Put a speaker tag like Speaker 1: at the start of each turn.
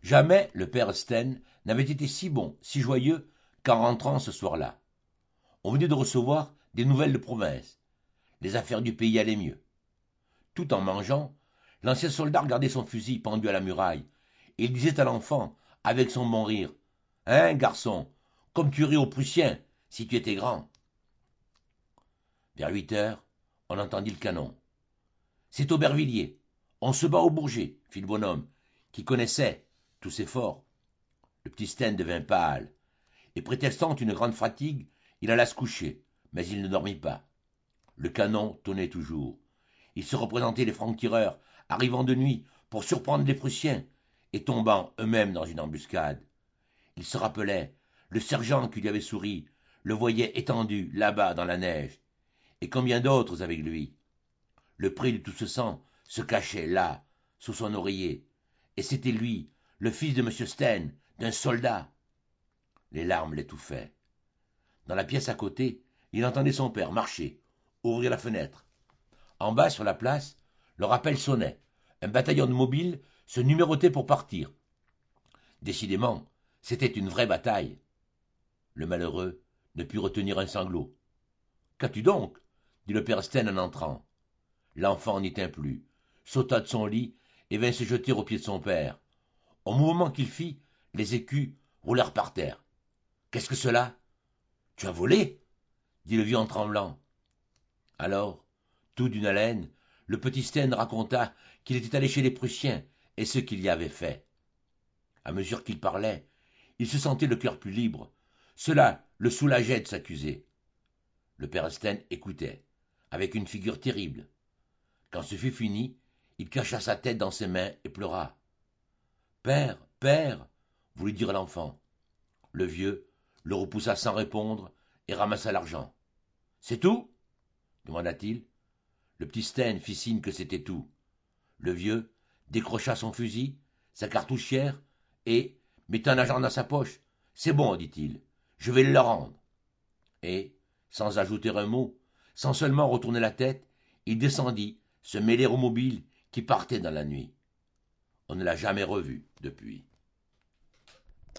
Speaker 1: Jamais le père Sten n'avait été si bon, si joyeux qu'en rentrant ce soir-là. On venait de recevoir des nouvelles de province. Les affaires du pays allaient mieux. Tout en mangeant, l'ancien soldat regardait son fusil pendu à la muraille, et il disait à l'enfant, avec son bon rire, « Hein, garçon, comme tu ris aux Prussiens, si tu étais grand. » Vers 8 heures, on entendit le canon. « C'est Aubervilliers. On se bat au Bourget, » fit le bonhomme, qui connaissait tous ces forts. Le petit Sten devint pâle, et prétextant une grande fatigue, il alla se coucher, mais il ne dormit pas. Le canon tonnait toujours. Il se représentait les francs-tireurs arrivant de nuit pour surprendre les Prussiens et tombant eux-mêmes dans une embuscade. Il se rappelait, le sergent qui lui avait souri le voyait étendu là-bas dans la neige, et combien d'autres avec lui. Le prix de tout ce sang se cachait là, sous son oreiller, et c'était lui, le fils de M. Sten, d'un soldat. Les larmes l'étouffaient. Dans la pièce à côté, il entendait son père marcher, ouvrir la fenêtre. En bas, sur la place, le rappel sonnait. Un bataillon de mobiles se numérotait pour partir. Décidément, c'était une vraie bataille. Le malheureux ne put retenir un sanglot. « Qu'as-tu donc » dit le père Sten en entrant. L'enfant n'y tint plus, sauta de son lit et vint se jeter aux pieds de son père. Au mouvement qu'il fit, les écus roulèrent par terre. « Qu'est-ce que cela ?»« Tu as volé » dit le vieux en tremblant. Alors, tout d'une haleine, le petit Sten raconta qu'il était allé chez les Prussiens et ce qu'il y avait fait. À mesure qu'il parlait, il se sentait le cœur plus libre. Cela le soulageait de s'accuser. Le père Sten écoutait, avec une figure terrible. Quand ce fut fini, il cacha sa tête dans ses mains et pleura. « Père, père » voulut dire l'enfant. Le vieux le repoussa sans répondre et ramassa l'argent. « C'est tout » demanda-t-il. Le petit Sten fit signe que c'était tout. Le vieux décrocha son fusil, sa cartouchière, et, mettant l'argent dans sa poche, « C'est bon, dit-il, je vais le leur rendre. » Et, sans ajouter un mot, sans seulement retourner la tête, il descendit, se mêler aux mobiles qui partaient dans la nuit. On ne l'a jamais revu depuis.